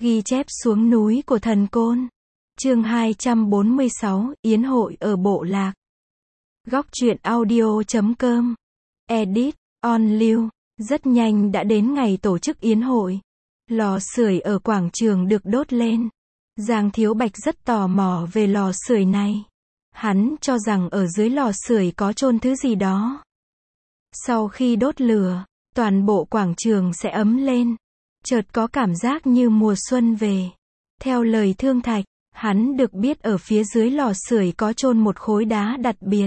Ghi chép xuống núi của thần Côn. Chương 246, Yến hội ở Bộ Lạc. Góc truyện audio.com. Edit, On Lưu. Rất nhanh đã đến ngày tổ chức yến hội. Lò sưởi ở quảng trường được đốt lên. Giang Thiếu Bạch rất tò mò về lò sưởi này. Hắn cho rằng ở dưới lò sưởi có chôn thứ gì đó. Sau khi đốt lửa, toàn bộ quảng trường sẽ ấm lên. Chợt có cảm giác như mùa xuân về. Theo lời Thương Thạch, hắn được biết ở phía dưới lò sưởi có chôn một khối đá đặc biệt.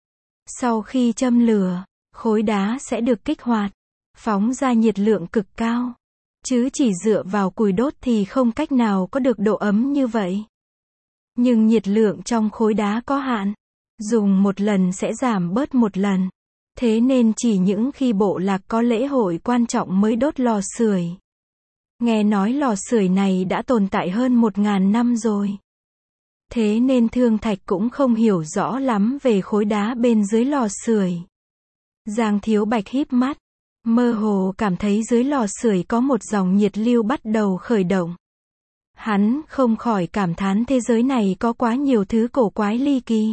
Sau khi châm lửa, khối đá sẽ được kích hoạt, phóng ra nhiệt lượng cực cao. Chứ chỉ dựa vào củi đốt thì không cách nào có được độ ấm như vậy. Nhưng nhiệt lượng trong khối đá có hạn. Dùng một lần sẽ giảm bớt một lần. Thế nên chỉ những khi bộ lạc có lễ hội quan trọng mới đốt lò sưởi. Nghe nói lò sưởi này đã tồn tại hơn 1000 năm rồi. Thế nên Thương Thạch cũng không hiểu rõ lắm về khối đá bên dưới lò sưởi. Giang Thiếu Bạch híp mắt, mơ hồ cảm thấy dưới lò sưởi có một dòng nhiệt lưu bắt đầu khởi động. Hắn không khỏi cảm thán thế giới này có quá nhiều thứ cổ quái ly kỳ.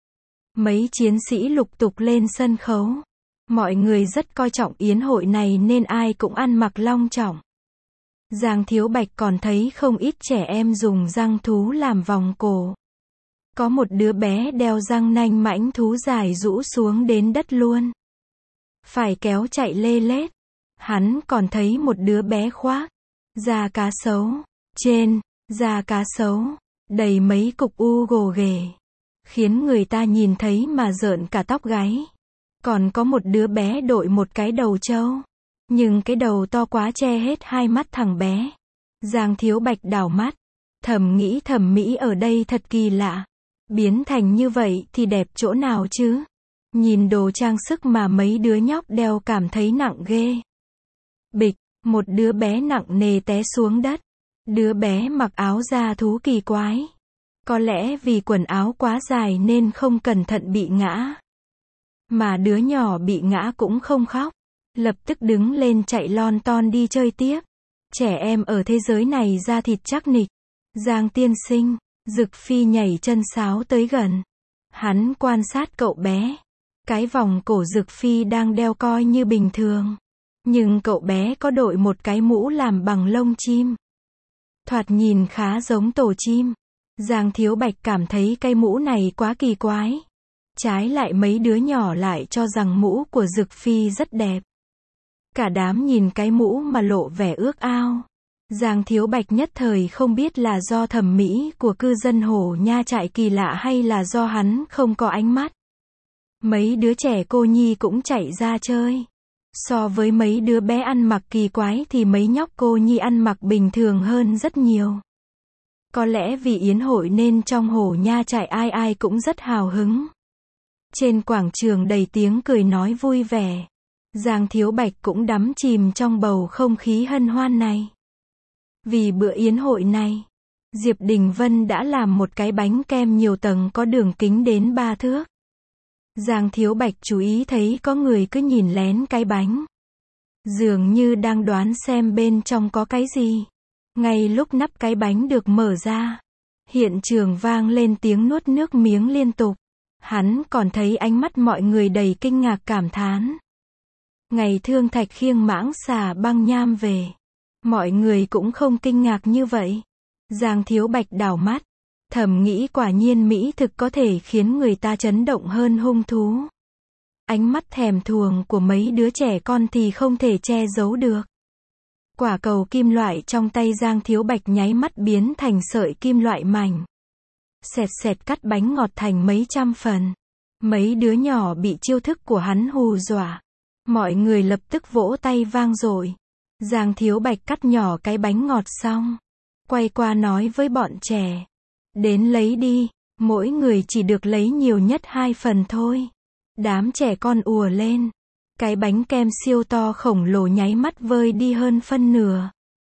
Mấy chiến sĩ lục tục lên sân khấu. Mọi người rất coi trọng yến hội này nên ai cũng ăn mặc long trọng. Giang Thiếu Bạch còn thấy không ít trẻ em dùng răng thú làm vòng cổ. Có một đứa bé đeo răng nanh mãnh thú dài rũ xuống đến đất luôn. Phải kéo chạy lê lết. Hắn còn thấy một đứa bé khoác da cá sấu. Trên da cá sấu đầy mấy cục u gồ ghề, khiến người ta nhìn thấy mà rợn cả tóc gáy. Còn có một đứa bé đội một cái đầu trâu, nhưng cái đầu to quá che hết hai mắt thằng bé. Giang Thiếu Bạch đảo mắt, thầm nghĩ thẩm mỹ ở đây thật kỳ lạ. Biến thành như vậy thì đẹp chỗ nào chứ? Nhìn đồ trang sức mà mấy đứa nhóc đeo cảm thấy nặng ghê. Bịch, một đứa bé nặng nề té xuống đất. Đứa bé mặc áo da thú kỳ quái. Có lẽ vì quần áo quá dài nên không cẩn thận bị ngã. Mà đứa nhỏ bị ngã cũng không khóc. Lập tức đứng lên chạy lon ton đi chơi tiếp. Trẻ em ở thế giới này da thịt chắc nịch. Giang tiên sinh, Dực Phi nhảy chân sáo tới gần. Hắn quan sát cậu bé. Cái vòng cổ Dực Phi đang đeo coi như bình thường. Nhưng cậu bé có đội một cái mũ làm bằng lông chim. Thoạt nhìn khá giống tổ chim. Giang Thiếu Bạch cảm thấy cái mũ này quá kỳ quái. Trái lại mấy đứa nhỏ lại cho rằng mũ của Dực Phi rất đẹp. Cả đám nhìn cái mũ mà lộ vẻ ước ao. Giang Thiếu Bạch nhất thời không biết là do thẩm mỹ của cư dân Hổ Nha Trại kỳ lạ hay là do hắn không có ánh mắt. Mấy đứa trẻ cô nhi cũng chạy ra chơi. So với mấy đứa bé ăn mặc kỳ quái thì mấy nhóc cô nhi ăn mặc bình thường hơn rất nhiều. Có lẽ vì yến hội nên trong Hổ Nha Trại ai ai cũng rất hào hứng. Trên quảng trường đầy tiếng cười nói vui vẻ. Giang Thiếu Bạch cũng đắm chìm trong bầu không khí hân hoan này. Vì bữa yến hội này, Diệp Đình Vân đã làm một cái bánh kem nhiều tầng có đường kính đến 3 thước. Giang Thiếu Bạch chú ý thấy có người cứ nhìn lén cái bánh. Dường như đang đoán xem bên trong có cái gì. Ngay lúc nắp cái bánh được mở ra, hiện trường vang lên tiếng nuốt nước miếng liên tục. Hắn còn thấy ánh mắt mọi người đầy kinh ngạc cảm thán. Ngày Thương Thạch khiêng mãng xà băng nham về, mọi người cũng không kinh ngạc như vậy. Giang Thiếu Bạch đảo mắt, thầm nghĩ quả nhiên mỹ thực có thể khiến người ta chấn động hơn hung thú. Ánh mắt thèm thuồng của mấy đứa trẻ con thì không thể che giấu được. Quả cầu kim loại trong tay Giang Thiếu Bạch nháy mắt biến thành sợi kim loại mảnh. Xẹt xẹt cắt bánh ngọt thành mấy trăm phần. Mấy đứa nhỏ bị chiêu thức của hắn hù dọa. Mọi người lập tức vỗ tay vang dội. Giang Thiếu Bạch cắt nhỏ cái bánh ngọt xong, quay qua nói với bọn trẻ. Đến lấy đi, mỗi người chỉ được lấy nhiều nhất 2 phần thôi. Đám trẻ con ùa lên. Cái bánh kem siêu to khổng lồ nháy mắt vơi đi hơn phân nửa.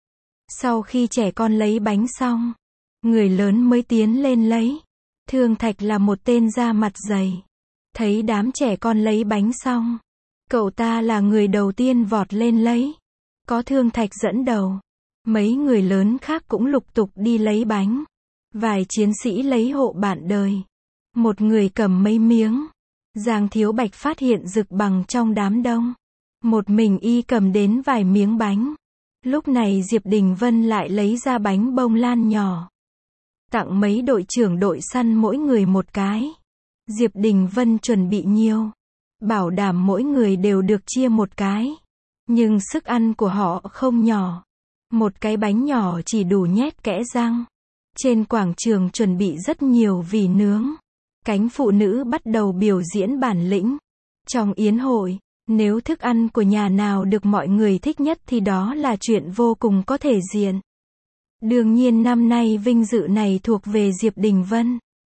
Sau khi trẻ con lấy bánh xong, người lớn mới tiến lên lấy. Thương Thạch là một tên da mặt dày. Thấy đám trẻ con lấy bánh xong, cậu ta là người đầu tiên vọt lên lấy. Có Thương Thạch dẫn đầu, Mấy người lớn khác cũng lục tục đi lấy bánh. Vài chiến sĩ lấy hộ bạn đời. Một người cầm mấy miếng. Giang Thiếu Bạch phát hiện Dực Bằng trong đám đông. Một mình y cầm đến vài miếng bánh. Lúc này Diệp Đình Vân lại lấy ra bánh bông lan nhỏ. Tặng mấy đội trưởng đội săn mỗi người một cái. Diệp Đình Vân chuẩn bị nhiều. Bảo đảm mỗi người đều được chia một cái. Nhưng sức ăn của họ không nhỏ. Một cái bánh nhỏ chỉ đủ nhét kẽ răng. Trên quảng trường chuẩn bị rất nhiều vỉ nướng. Cánh phụ nữ bắt đầu biểu diễn bản lĩnh. Trong yến hội, nếu thức ăn của nhà nào được mọi người thích nhất thì đó là chuyện vô cùng có thể diện. Đương nhiên năm nay vinh dự này thuộc về Diệp Đình Vân.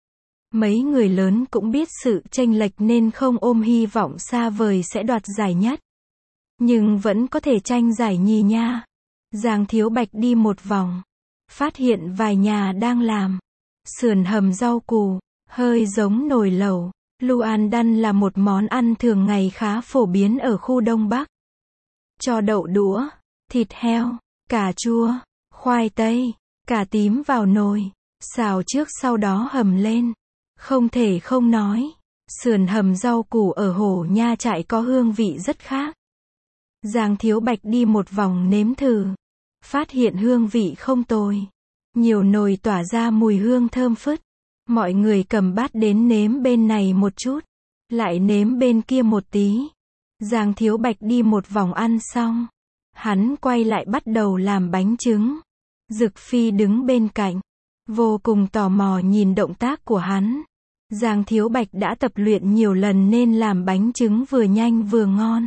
Mấy người lớn cũng biết sự chênh lệch nên không ôm hy vọng xa vời sẽ đoạt giải nhất. Nhưng vẫn có thể tranh giải nhì nha. Giang Thiếu Bạch đi một vòng. Phát hiện vài nhà đang làm sườn hầm rau củ, hơi giống nồi lẩu. Luan đan là một món ăn thường ngày khá phổ biến ở khu Đông Bắc. Cho đậu đũa, thịt heo, cà chua, khoai tây, cà tím vào nồi, xào trước sau đó hầm lên. Không thể không nói, sườn hầm rau củ ở Hổ Nha Trại có hương vị rất khác. Giang Thiếu Bạch đi một vòng nếm thử, phát hiện hương vị không tồi. Nhiều nồi tỏa ra mùi hương thơm phức. Mọi người cầm bát đến nếm bên này một chút, lại nếm bên kia một tí. Giang Thiếu Bạch đi một vòng ăn xong, hắn quay lại bắt đầu làm bánh trứng. Dực Phi đứng bên cạnh, vô cùng tò mò nhìn động tác của hắn. Giang Thiếu Bạch đã tập luyện nhiều lần nên làm bánh trứng vừa nhanh vừa ngon.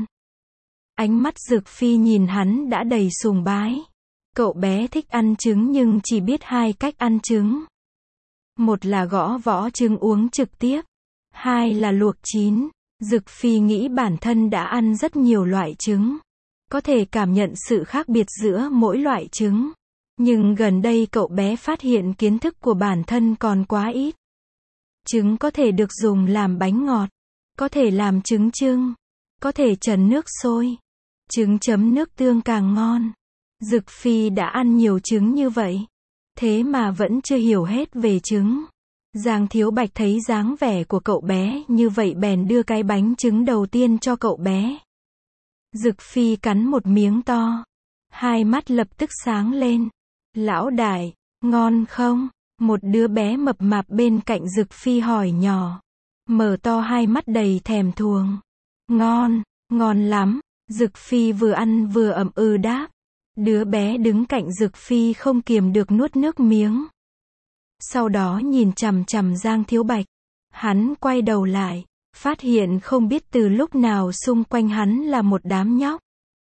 Ánh mắt Dực Phi nhìn hắn đã đầy sùng bái. Cậu bé thích ăn trứng nhưng chỉ biết hai cách ăn trứng. Một là gõ vỏ trứng uống trực tiếp. Hai là luộc chín. Dực Phi nghĩ bản thân đã ăn rất nhiều loại trứng. Có thể cảm nhận sự khác biệt giữa mỗi loại trứng. Nhưng gần đây cậu bé phát hiện kiến thức của bản thân còn quá ít. Trứng có thể được dùng làm bánh ngọt. Có thể làm trứng chưng. Có thể trần nước sôi. Trứng chấm nước tương càng ngon. Dực Phi đã ăn nhiều trứng như vậy. Thế mà vẫn chưa hiểu hết về trứng. Giang Thiếu Bạch thấy dáng vẻ của cậu bé như vậy bèn đưa cái bánh trứng đầu tiên cho cậu bé. Dực Phi cắn một miếng to. Hai mắt lập tức sáng lên. Lão đại, ngon không? Một đứa bé mập mạp bên cạnh Dực Phi hỏi nhỏ. Mở to hai mắt đầy thèm thuồng. Ngon, ngon lắm. Dực Phi vừa ăn vừa ậm ừ đáp. Đứa bé đứng cạnh Dực Phi không kiềm được nuốt nước miếng. Sau đó nhìn chằm chằm Giang Thiếu Bạch. Hắn quay đầu lại, phát hiện không biết từ lúc nào xung quanh hắn là một đám nhóc.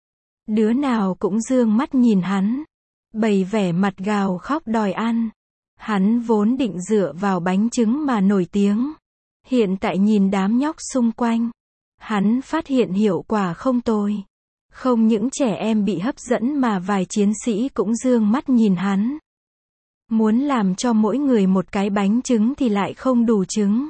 Đứa nào cũng dương mắt nhìn hắn, bày vẻ mặt gào khóc đòi ăn. Hắn vốn định dựa vào bánh trứng mà nổi tiếng. Hiện tại nhìn đám nhóc xung quanh, hắn phát hiện hiệu quả không tồi. Không những trẻ em bị hấp dẫn mà vài chiến sĩ cũng dương mắt nhìn hắn. Muốn làm cho mỗi người một cái bánh trứng thì lại không đủ trứng.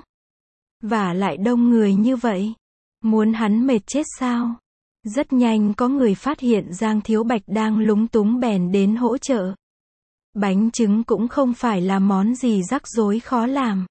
Và lại đông người như vậy. Muốn hắn mệt chết sao? Rất nhanh có người phát hiện Giang Thiếu Bạch đang lúng túng bèn đến hỗ trợ. Bánh trứng cũng không phải là món gì rắc rối khó làm.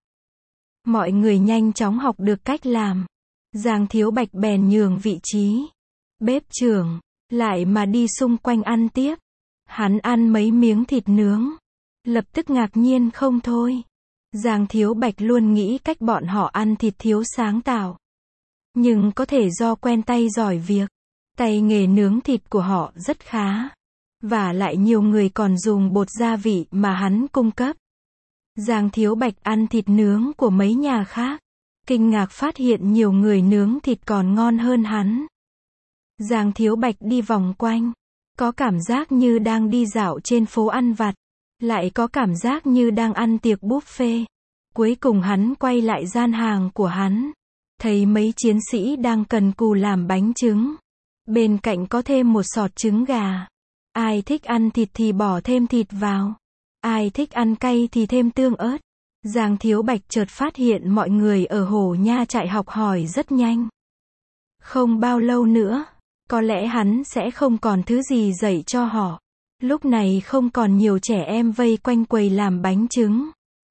Mọi người nhanh chóng học được cách làm. Giang Thiếu Bạch bèn nhường vị trí bếp trưởng, lại mà đi xung quanh ăn tiếp. Hắn ăn mấy miếng thịt nướng, lập tức ngạc nhiên không thôi. Giang Thiếu Bạch luôn nghĩ cách bọn họ ăn thịt thiếu sáng tạo. Nhưng có thể do quen tay giỏi việc. Tay nghề nướng thịt của họ rất khá. Và lại nhiều người còn dùng bột gia vị mà hắn cung cấp. Giang Thiếu Bạch ăn thịt nướng của mấy nhà khác. Kinh ngạc phát hiện nhiều người nướng thịt còn ngon hơn hắn. Giang Thiếu Bạch đi vòng quanh. Có cảm giác như đang đi dạo trên phố ăn vặt. Lại có cảm giác như đang ăn tiệc buffet. Cuối cùng hắn quay lại gian hàng của hắn. Thấy mấy chiến sĩ đang cần cù làm bánh trứng. Bên cạnh có thêm một sọt trứng gà. Ai thích ăn thịt thì bỏ thêm thịt vào. Ai thích ăn cay thì thêm tương ớt. Giang Thiếu Bạch chợt phát hiện mọi người ở Hổ Nha Trại học hỏi rất nhanh. Không bao lâu nữa, có lẽ hắn sẽ không còn thứ gì dạy cho họ. Lúc này không còn nhiều trẻ em vây quanh quầy làm bánh trứng.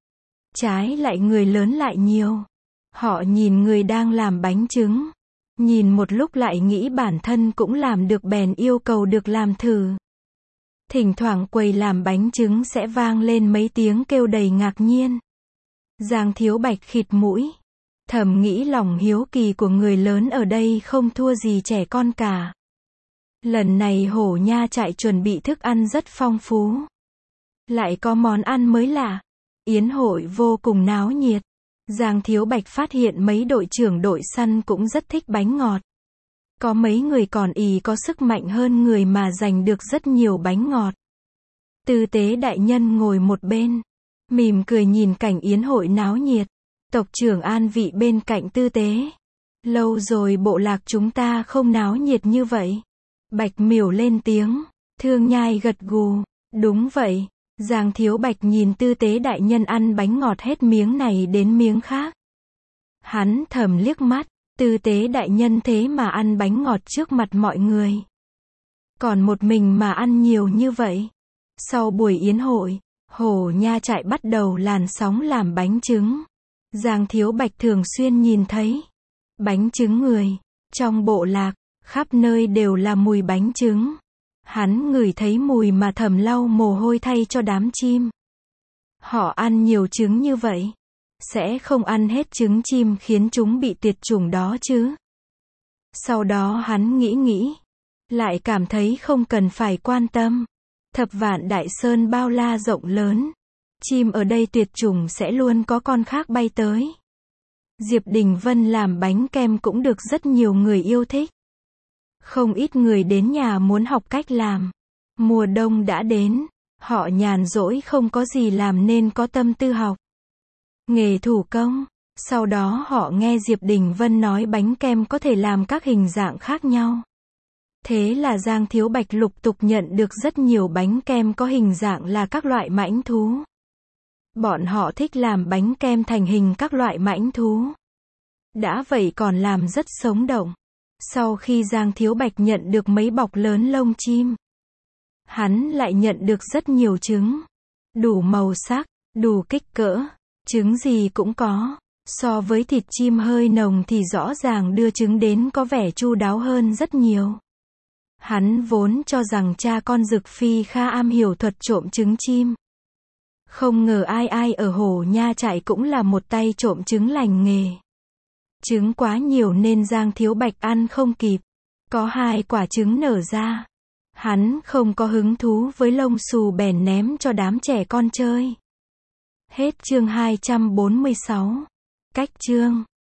Trái lại người lớn lại nhiều. Họ nhìn người đang làm bánh trứng. Nhìn một lúc lại nghĩ bản thân cũng làm được bèn yêu cầu được làm thử. Thỉnh thoảng quầy làm bánh trứng sẽ vang lên mấy tiếng kêu đầy ngạc nhiên. Giang Thiếu Bạch khịt mũi. Thầm nghĩ lòng hiếu kỳ của người lớn ở đây không thua gì trẻ con cả. Lần này Hổ Nha Trại chuẩn bị thức ăn rất phong phú. Lại có món ăn mới lạ. Yến hội vô cùng náo nhiệt. Giang Thiếu Bạch phát hiện mấy đội trưởng đội săn cũng rất thích bánh ngọt. Có mấy người còn có sức mạnh hơn người mà giành được rất nhiều bánh ngọt. Tư tế đại nhân ngồi một bên, mỉm cười nhìn cảnh yến hội náo nhiệt. Tộc trưởng an vị bên cạnh tư tế. Lâu rồi bộ lạc chúng ta không náo nhiệt như vậy. Bạch Miểu lên tiếng. Thương Nhai gật gù. Đúng vậy. Giang Thiếu Bạch nhìn tư tế đại nhân ăn bánh ngọt hết miếng này đến miếng khác. Hắn thầm liếc mắt. Tư tế đại nhân thế mà ăn bánh ngọt trước mặt mọi người. Còn một mình mà ăn nhiều như vậy. Sau buổi yến hội, Hổ Nha Trại bắt đầu làn sóng làm bánh trứng. Giang Thiếu Bạch thường xuyên nhìn thấy bánh trứng người. Trong bộ lạc, khắp nơi đều là mùi bánh trứng. Hắn ngửi thấy mùi mà thầm lau mồ hôi thay cho đám chim. Họ ăn nhiều trứng như vậy. Sẽ không ăn hết trứng chim khiến chúng bị tuyệt chủng đó chứ. Sau đó hắn nghĩ. Lại cảm thấy không cần phải quan tâm. Thập Vạn Đại Sơn bao la rộng lớn. Chim ở đây tuyệt chủng sẽ luôn có con khác bay tới. Diệp Đình Vân làm bánh kem cũng được rất nhiều người yêu thích. Không ít người đến nhà muốn học cách làm. Mùa đông đã đến. Họ nhàn rỗi không có gì làm nên có tâm tư học nghề thủ công. Sau đó họ nghe Diệp Đình Vân nói bánh kem có thể làm các hình dạng khác nhau. Thế là Giang Thiếu Bạch lục tục nhận được rất nhiều bánh kem có hình dạng là các loại mãnh thú. Bọn họ thích làm bánh kem thành hình các loại mãnh thú. Đã vậy còn làm rất sống động. Sau khi Giang Thiếu Bạch nhận được mấy bọc lớn lông chim, hắn lại nhận được rất nhiều trứng. Đủ màu sắc, đủ kích cỡ. Trứng gì cũng có. So với thịt chim hơi nồng thì rõ ràng đưa trứng đến có vẻ chu đáo hơn rất nhiều. Hắn vốn cho rằng cha con Dực Phi khá am hiểu thuật trộm trứng chim. Không ngờ ai ở Hổ Nha Trại cũng là một tay trộm trứng lành nghề. Trứng quá nhiều nên Giang Thiếu Bạch ăn không kịp. Có 2 quả trứng nở ra. Hắn không có hứng thú với lông xù bèn ném cho đám trẻ con chơi. Hết chương 246. Cách chương